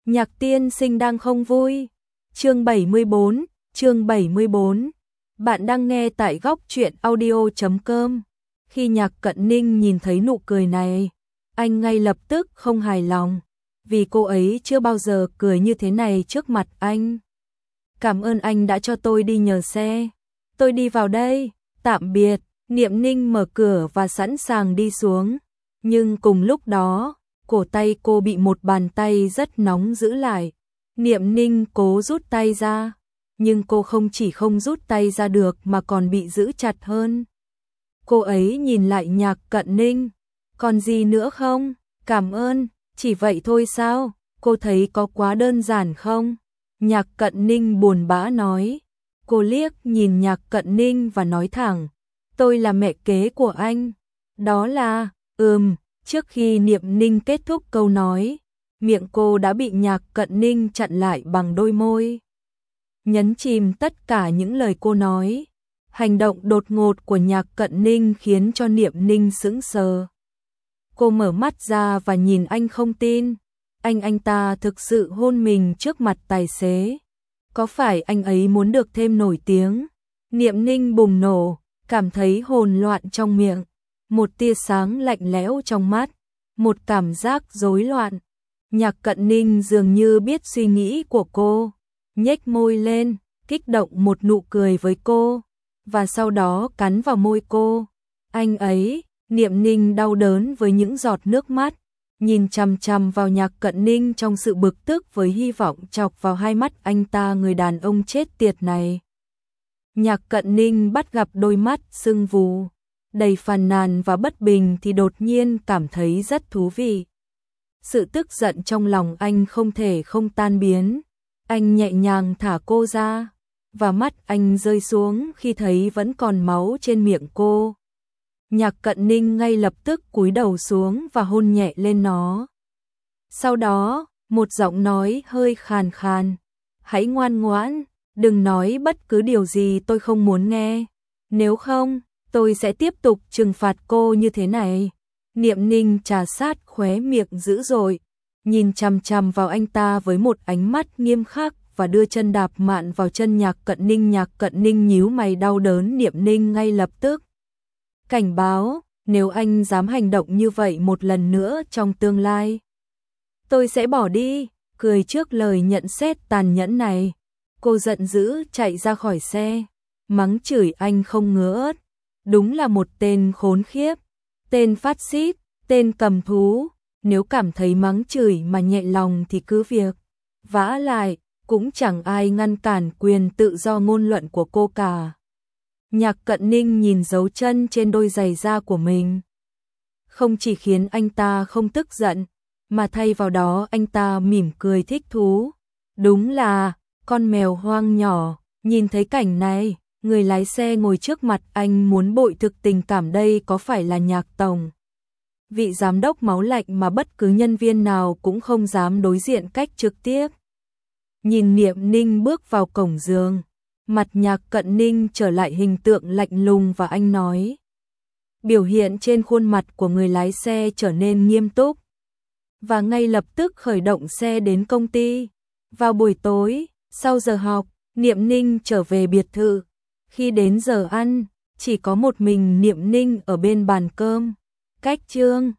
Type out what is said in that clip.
Nhạc tiên sinh đang không vui. Chương 74, chương 74. Bạn đang nghe tại góc truyện audio.com. Khi Nhạc Cận Ninh nhìn thấy nụ cười này, anh ngay lập tức không hài lòng, vì cô ấy chưa bao giờ cười như thế này trước mặt anh. Cảm ơn anh đã cho tôi đi nhờ xe. Tôi đi vào đây, tạm biệt. Niệm Ninh mở cửa và sẵn sàng đi xuống. Nhưng cùng lúc đó, cổ tay cô bị một bàn tay rất nóng giữ lại. Niệm Ninh cố rút tay ra, nhưng cô không chỉ không rút tay ra được mà còn bị giữ chặt hơn. Cô ấy nhìn lại Nhạc Cận Ninh. Còn gì nữa không? Cảm ơn, chỉ vậy thôi sao? Cô thấy có quá đơn giản không? Nhạc Cận Ninh buồn bã nói. Cô liếc nhìn Nhạc Cận Ninh và nói thẳng. Tôi là mẹ kế của anh. Đó là, trước khi Niệm Ninh kết thúc câu nói, miệng cô đã bị Nhạc Cận Ninh chặn lại bằng đôi môi. Nhấn chìm tất cả những lời cô nói. Hành động đột ngột của Nhạc Cận Ninh khiến cho Niệm Ninh sững sờ. Cô mở mắt ra và nhìn anh không tin. Anh ta thực sự hôn mình trước mặt tài xế. Có phải anh ấy muốn được thêm nổi tiếng? Niệm Ninh bùng nổ, cảm thấy hỗn loạn trong miệng, một tia sáng lạnh lẽo trong mắt, một cảm giác rối loạn. Nhạc Cận Ninh dường như biết suy nghĩ của cô, nhếch môi lên, kích động một nụ cười với cô, và sau đó cắn vào môi cô. Anh ấy, Niệm Ninh đau đớn với những giọt nước mắt, nhìn chằm chằm vào Nhạc Cận Ninh trong sự bực tức với hy vọng chọc vào hai mắt anh ta, người đàn ông chết tiệt này. Nhạc Cận Ninh bắt gặp đôi mắt sưng vù, đầy phàn nàn và bất bình thì đột nhiên cảm thấy rất thú vị. Sự tức giận trong lòng anh không thể không tan biến. Anh nhẹ nhàng thả cô ra, và mắt anh rơi xuống khi thấy vẫn còn máu trên miệng cô. Nhạc Cận Ninh ngay lập tức cúi đầu xuống và hôn nhẹ lên nó. Sau đó, một giọng nói hơi khàn khàn. Hãy ngoan ngoãn, đừng nói bất cứ điều gì tôi không muốn nghe. Nếu không, tôi sẽ tiếp tục trừng phạt cô như thế này. Niệm Ninh trà sát khóe miệng dữ dội, nhìn chằm chằm vào anh ta với một ánh mắt nghiêm khắc và đưa chân đạp mạn vào chân Nhạc Cận Ninh. Nhạc Cận Ninh nhíu mày đau đớn. Niệm Ninh ngay lập tức cảnh báo, nếu anh dám hành động như vậy một lần nữa trong tương lai, tôi sẽ bỏ đi. Cười trước lời nhận xét tàn nhẫn này, cô giận dữ chạy ra khỏi xe, mắng chửi anh không ngớt. Đúng là một tên khốn khiếp, tên phát xít, tên cầm thú. Nếu cảm thấy mắng chửi mà nhẹ lòng thì cứ việc. Vả lại, cũng chẳng ai ngăn cản quyền tự do ngôn luận của cô cả. Nhạc Cận Ninh nhìn dấu chân trên đôi giày da của mình. Không chỉ khiến anh ta không tức giận, mà thay vào đó anh ta mỉm cười thích thú. Đúng là con mèo hoang nhỏ. Nhìn thấy cảnh này, người lái xe ngồi trước mặt anh muốn bội thực tình cảm. Đây có phải là Nhạc tổng, vị giám đốc máu lạnh mà bất cứ nhân viên nào cũng không dám đối diện cách trực tiếp. Nhìn Niệm Ninh bước vào cổng giường, mặt Nhạc Cận Ninh trở lại hình tượng lạnh lùng và anh nói. Biểu hiện trên khuôn mặt của người lái xe trở nên nghiêm túc, và ngay lập tức khởi động xe đến công ty. Vào buổi tối, sau giờ học, Niệm Ninh trở về biệt thự. Khi đến giờ ăn, chỉ có một mình Niệm Ninh ở bên bàn cơm. Cách Trương